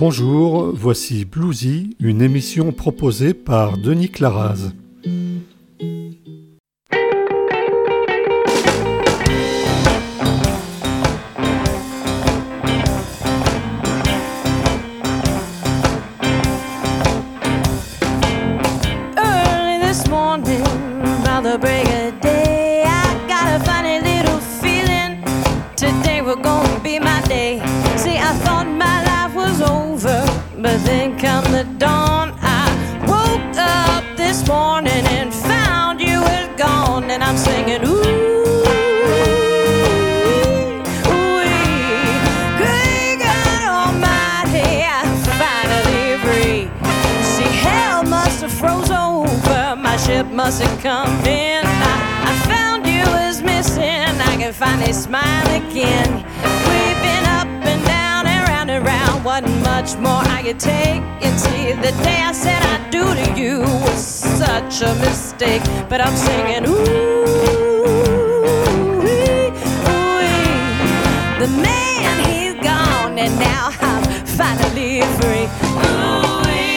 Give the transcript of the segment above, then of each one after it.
Bonjour, voici Bluesy, une émission proposée par Denis Claraz. But then come the dawn, I woke up this morning and found you was gone. And I'm singing, ooh, ooh, good God Almighty, I'm finally free. See, hell must have froze over, my ship must have come in. I found you was missing, I can finally smile again. We've been up and down and round and round, wasn't much more I could take. And see, the day I said I do to you was such a mistake. But I'm singing, ooh, ooh, the man, he's gone, and now I'm finally free. Ooh.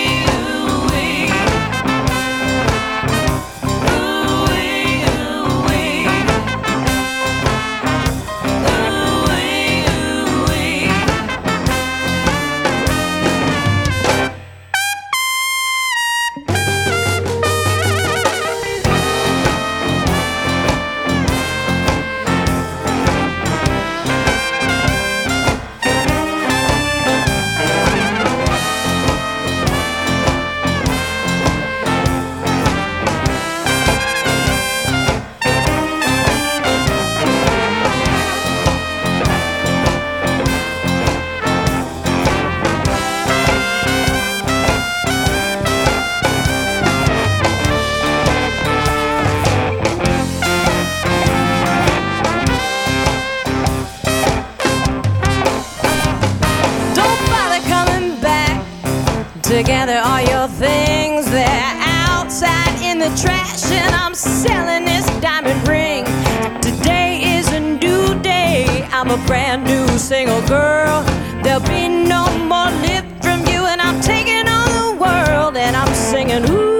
Together all your things, they're outside in the trash, and I'm selling this diamond ring. Today is a new day, I'm a brand new single girl. There'll be no more lift from you, and I'm taking on the world. And I'm singing, ooh,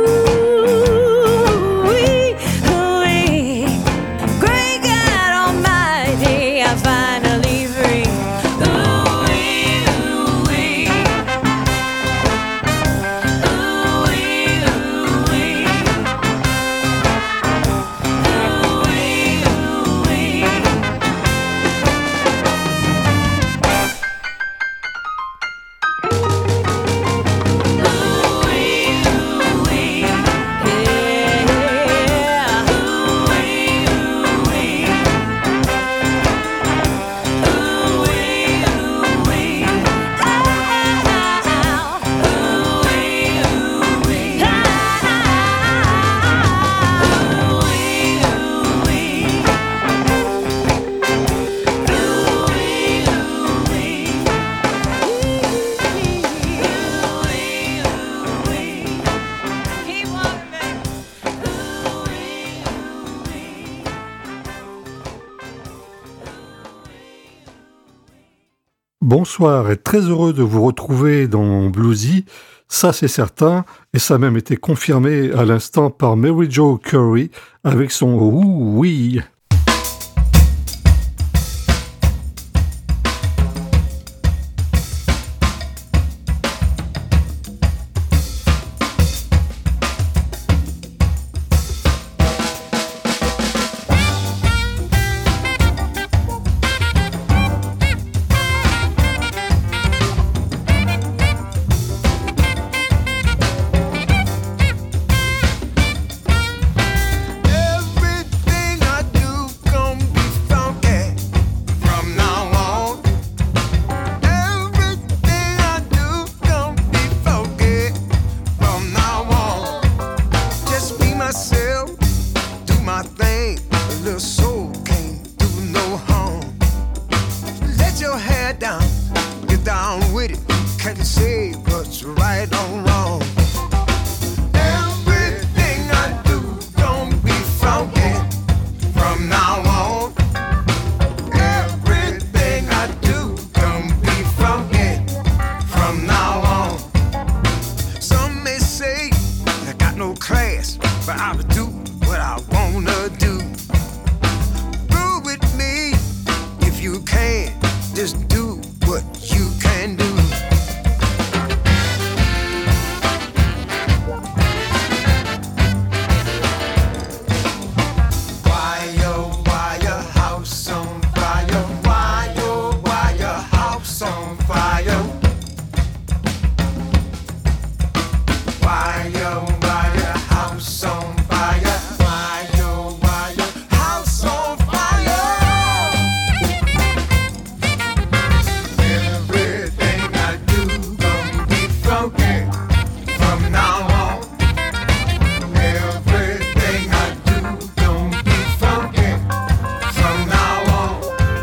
ooh, great God Almighty, I'm finally free. Bonsoir et très heureux de vous retrouver dans Bluesy, ça c'est certain, et ça a même été confirmé à l'instant par Mary Jo Curry avec son « Ouh oui ». From now on. hand, just do what you can do. Why your house on fire? Why your house on fire? Why your house on fire? Why your house on fire? Everything I do gonna be funky from now on. Everything I do gonna be funky from now on.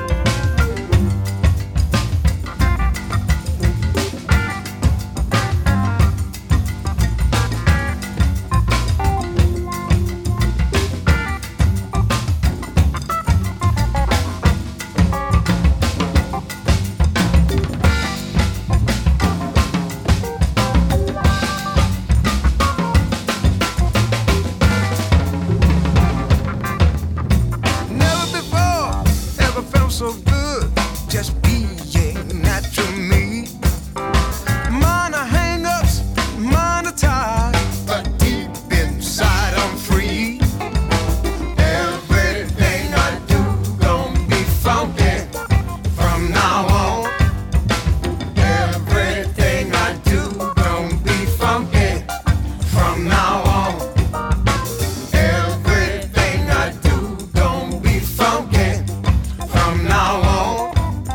Never before ever felt so good, just being natural me. Minor hang-ups, minor ties, but deep inside I'm free. Everything I do gon' be funky from now on. Everything I do gon' be funky from now on. Everything I do gon' be funky from now on.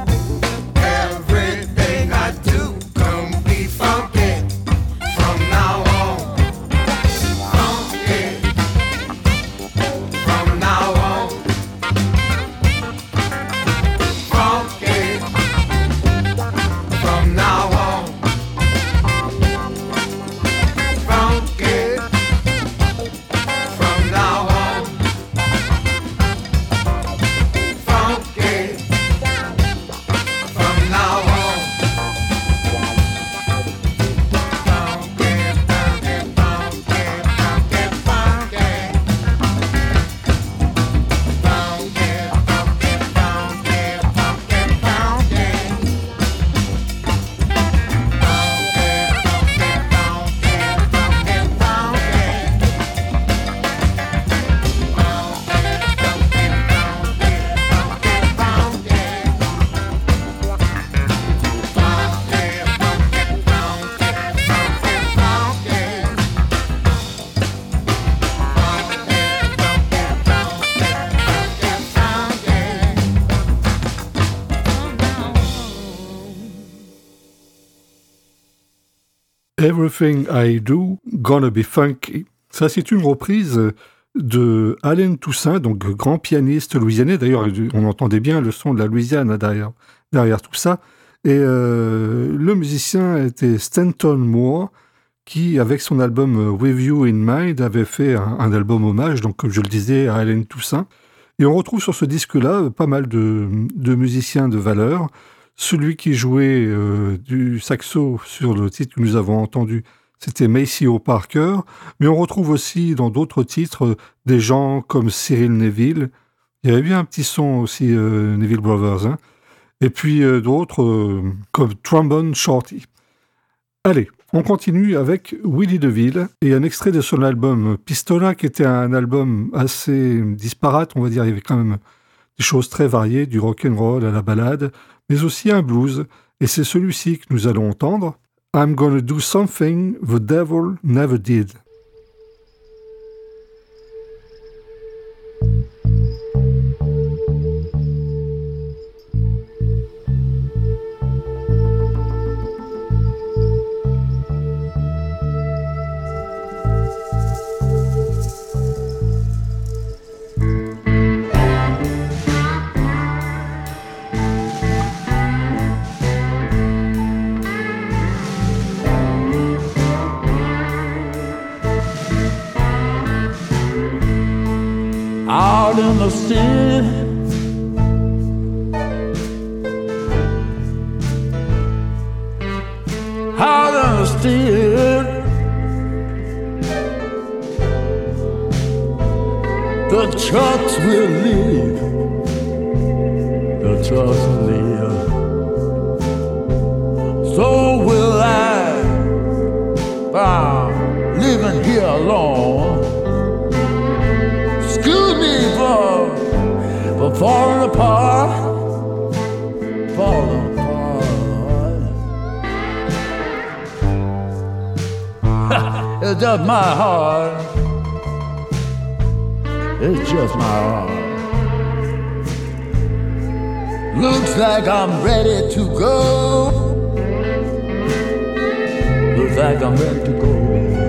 Everything I do gon' be funky from now on. Funky from now on. Funky from now on. Funky from now on. Funky from now on. Everything I Do, Gonna Be Funky. Ça, c'est une reprise de Allen Toussaint, donc grand pianiste louisianais. D'ailleurs, on entendait bien le son de la Louisiane derrière tout ça. Et le musicien était Stanton Moore, qui, avec son album With You in Mind, avait fait un album hommage, donc comme je le disais, à Allen Toussaint. Et on retrouve sur ce disque-là pas mal de musiciens de valeur. Celui qui jouait du saxo sur le titre que nous avons entendu, c'était Maceo Parker. Mais on retrouve aussi dans d'autres titres des gens comme Cyril Neville. Il y avait bien un petit son aussi, Neville Brothers. Hein. Et puis d'autres comme Trombone Shorty. Allez, on continue avec Willie DeVille et un extrait de son album Pistola, qui était un album assez disparate, on va dire. Il y avait quand même des choses très variées, du rock'n'roll à la ballade, mais aussi un blues. Et c'est celui-ci que nous allons entendre. I'm gonna do something the devil never did. Out in the city, out in the city, the trucks will leave, the just live. So will I, living here alone. Excuse me for falling apart, falling apart. It's just my heart. It's just my heart. Looks like I'm ready to go. Looks like I'm ready to go.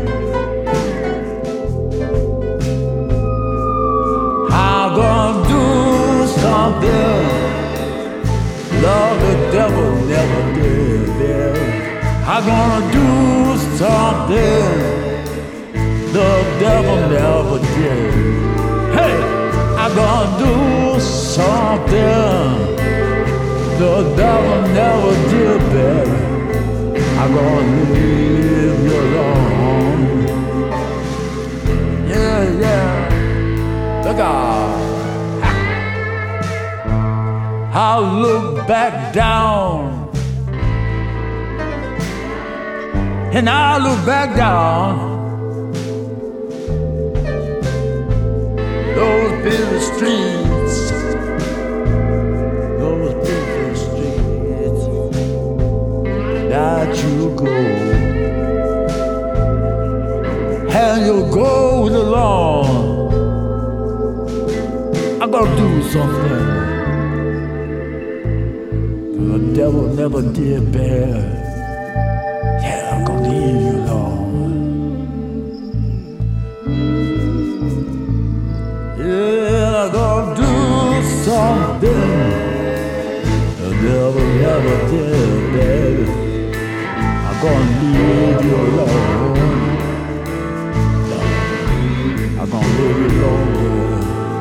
I'm gonna do something Lord, the devil never did, yeah. I'm gonna do something the devil never did. Hey, I'm gonna do something the devil never did, baby. I'm gonna leave you alone. Yeah, yeah. Look out. I'll look back down, and I'll look back down those busy streets, those busy streets that you go, and you'll go along. I'm gonna do something the devil never did bear. Yeah, I'm gonna leave you alone. Yeah, I'm gonna do something the devil never did, baby. I'm gonna leave you alone. I'm gonna leave you alone.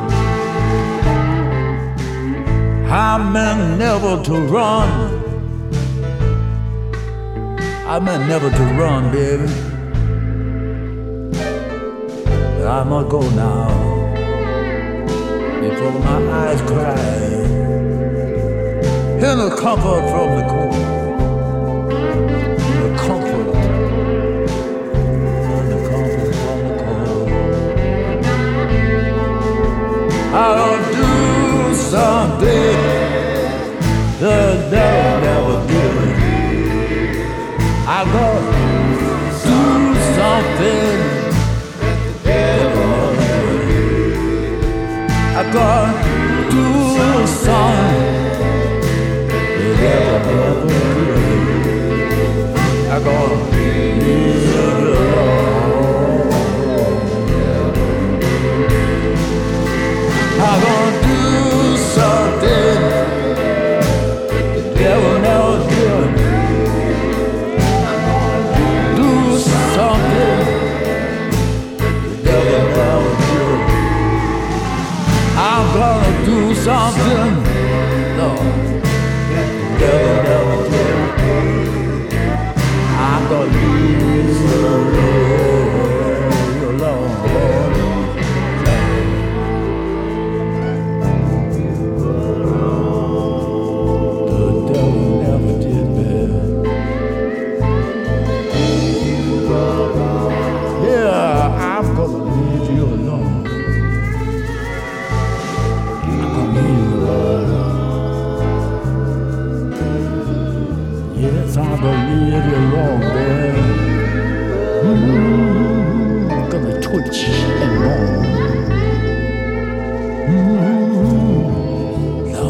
I meant never to run. I meant never to run, baby. But I must go now before my eyes cry. In the comfort from the cold. In the comfort. In the comfort from the cold. I'll do something the devil never did. I'm gonna do something the devil never did. I'm gonna do something the devil never did. I'm gonna leave you alone. I'm gonna do something the devil never did. Do something the devil never did. I'm gonna do something no, the devil never did. I'm gonna leave you alone. Yes, I'm gonna leave you alone, baby. Gonna twitch and moan. No.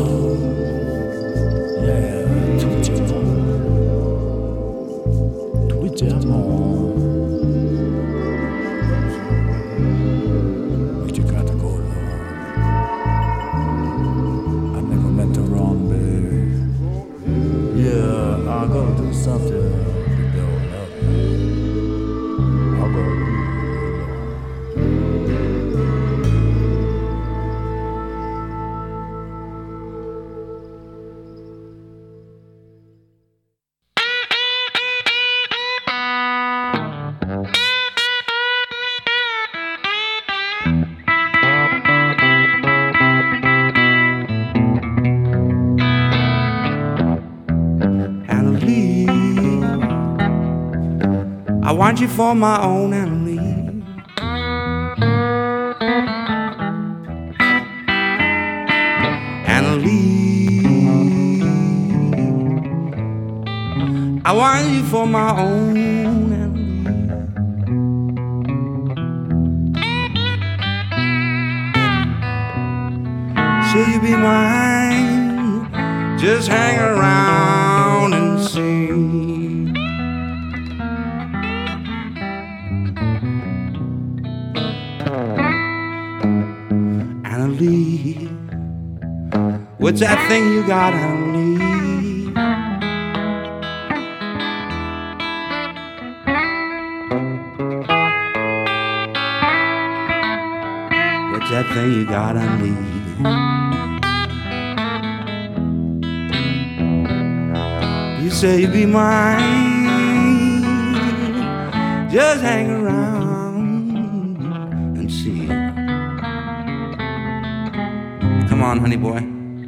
Yeah, twitch and moan. Twitch and moan. But you got to go along. I never meant to wrong, baby. Yeah, I'm gonna do something the devil never did. I'm gonna leave you alone. I want you for my own, Annalie. Annalie, I want you for my own, Annalie. Say you be mine, just hang around and see. Annalie, what's that thing you got, Annalie? What's that thing you got, Annalie? You say you be mine, just hang around and see. Come on, honey boy.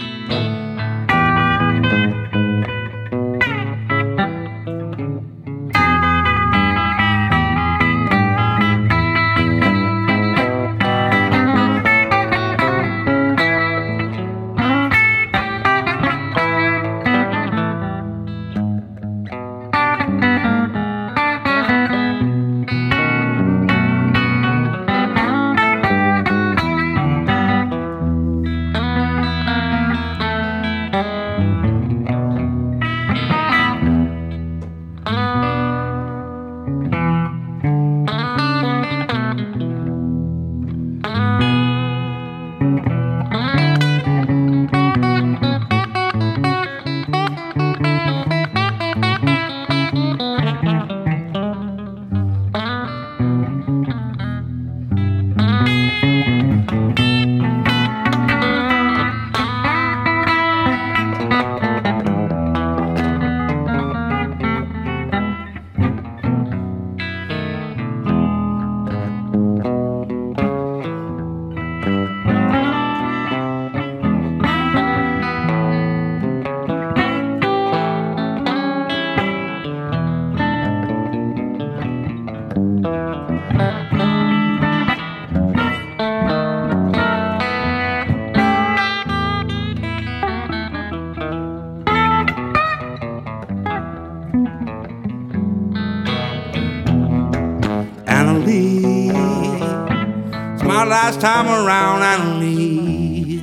Annalie, it's my last time around, Annalie.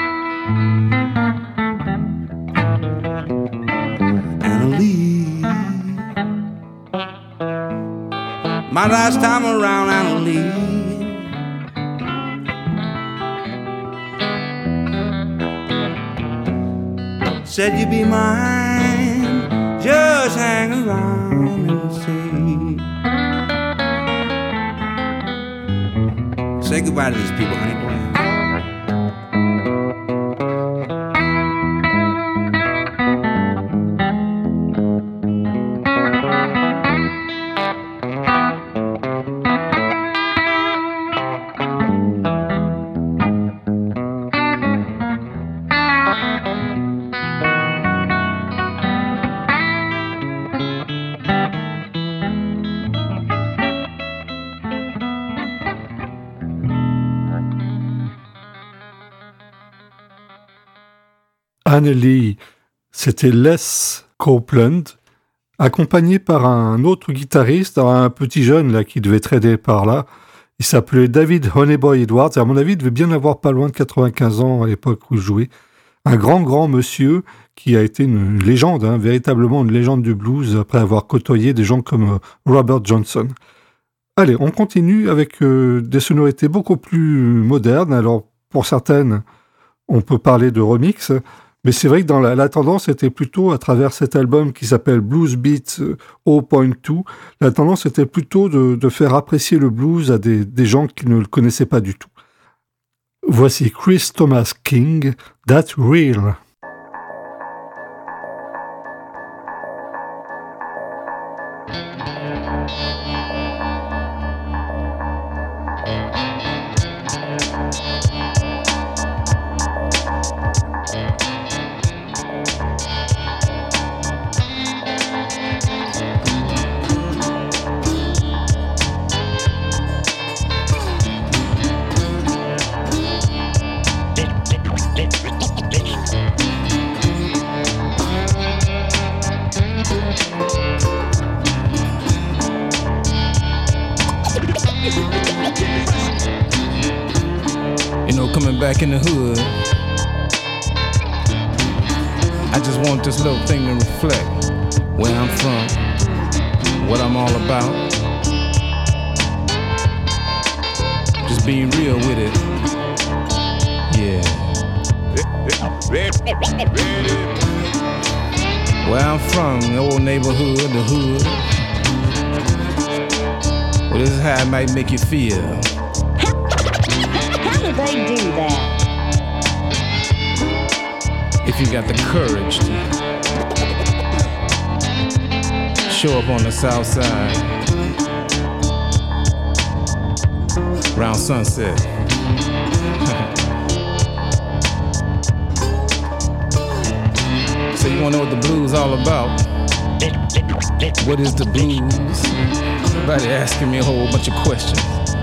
Annalie, my last time around, Annalie. Said you'd be mine, just hang around and see. Say goodbye to these people, honey boy. Annalie, c'était Les Copeland, accompagné par un autre guitariste, un petit jeune là qui devait trader par là. Il s'appelait David Honeyboy Edwards, et à mon avis, il devait bien avoir pas loin de 95 ans à l'époque où il jouait. Un grand monsieur qui a été une légende, véritablement une légende du blues, après avoir côtoyé des gens comme Robert Johnson. Allez, on continue avec des sonorités beaucoup plus modernes. Alors, pour certaines, on peut parler de remix, mais c'est vrai que dans la tendance était plutôt, à travers cet album qui s'appelle Blues Beats 0.2, la tendance était plutôt de faire apprécier le blues à des gens qui ne le connaissaient pas du tout. Voici Chris Thomas King, That's Real. coming back in the hood. I just want this little thing to reflect where I'm from, what I'm all about. Just being real with it. Yeah. Where I'm from, the old neighborhood, the hood. Well, this is how it might make you feel. How do they do that? If you got the courage to show up on the south side around sunset. So you wanna know what the blues all about? What is the blues? Somebody asking me a whole bunch of questions.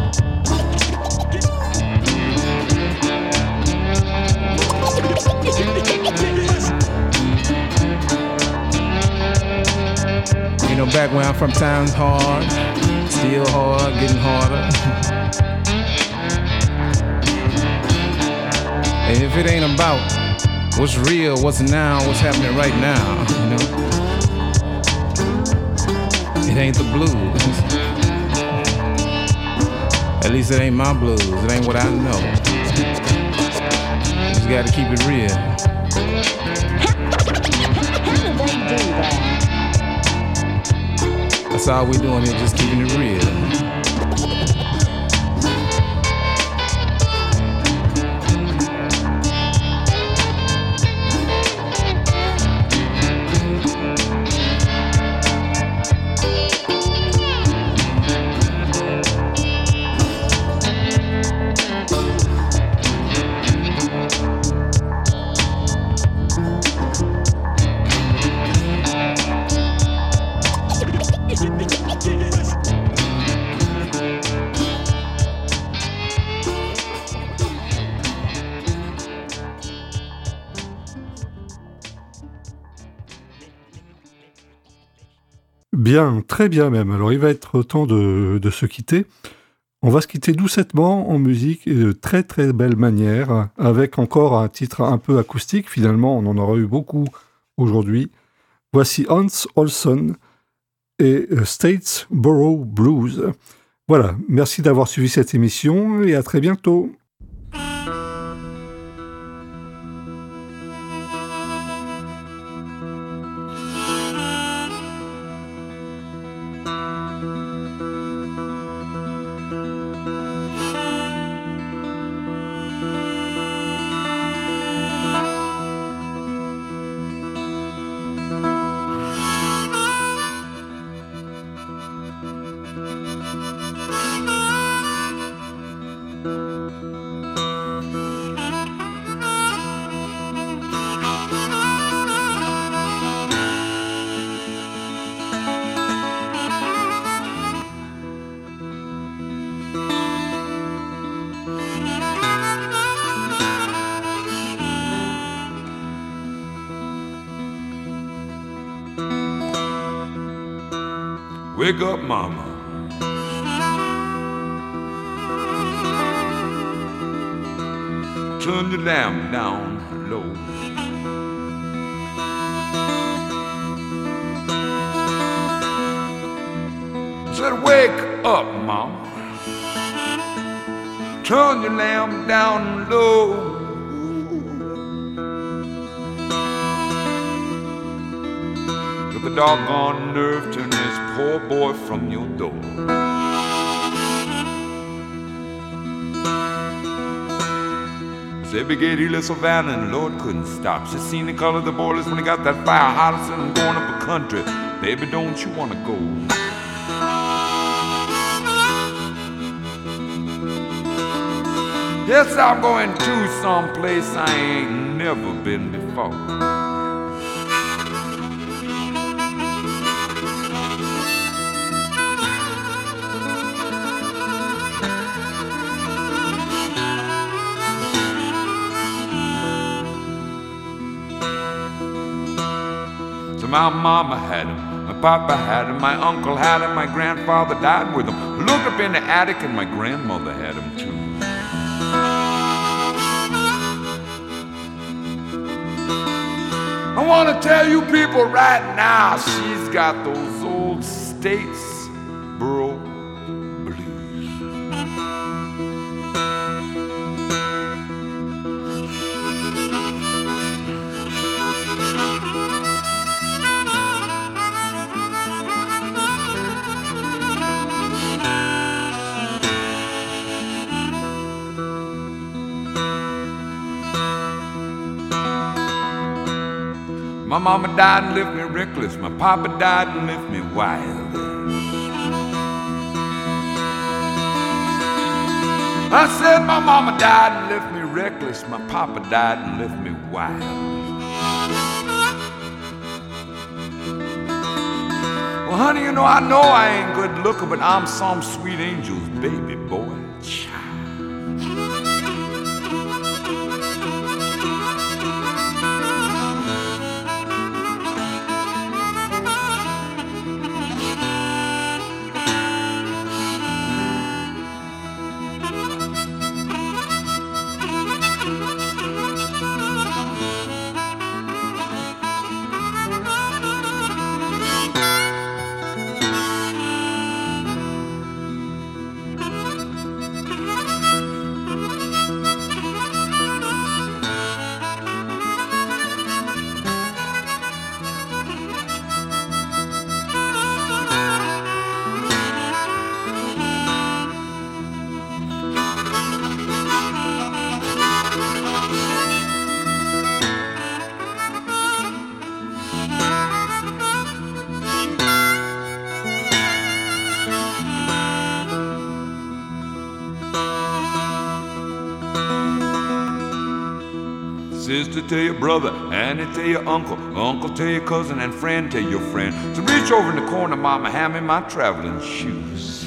You know, back where I'm from, times hard, still hard, getting harder. And if it ain't about what's real, what's now, what's happening right now, you know, it ain't the blues. At least it ain't my blues. It ain't what I know. You just gotta keep it real. How do they do that? That's all we doing here, just keeping it real. Bien, très bien même. Alors il va être temps de se quitter. On va se quitter doucettement en musique et de très très belle manière, avec encore un titre un peu acoustique. Finalement, on en aura eu beaucoup aujourd'hui. Voici Hans Olsson et Statesboro Blues. Voilà, merci d'avoir suivi cette émission et à très bientôt. Wake up, mama. Turn the lamp down low. I said, wake up, mama. Turn the lamp down low. The doggone nerve to this poor boy from your door. Every gate he lit Savannah and the Lord couldn't stop. She seen the color of the boilers when he got that fire hotter than I'm going up the country. Baby, don't you wanna go? Yes, I'm going to someplace I ain't never been before. My mama had him, my papa had him, my uncle had him, my grandfather died with him. Looked up in the attic and my grandmother had him too. I wanna tell you people right now, she's got those old Statesboro blues. My mama died and left me reckless. My papa died and left me wild. I said my mama died and left me reckless. My papa died and left me wild. Well, honey, you know I ain't good looking, but I'm some sweet angel's baby boy. Child. Sister tell your brother, auntie tell your uncle, uncle tell your cousin, and friend tell your friend. So reach over in the corner, mama, hand me my traveling shoes.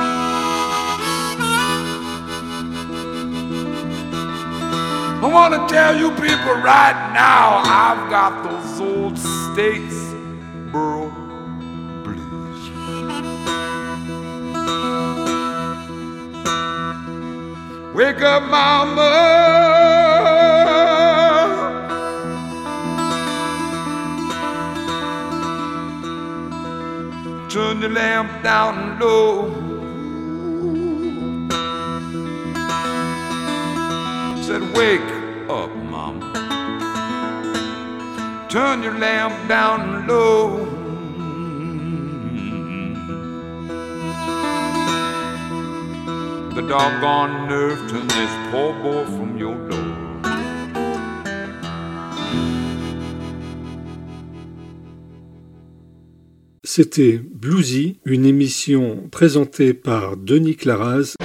I want to tell you people right now, I've got those old Statesboro blues. Wake up, mama. Turn the lamp down low. Said, wake up, mama. Turn your lamp down low. The doggone nerve turn this poor boy from your door. C'était Bluesy, une émission présentée par Denis Claraz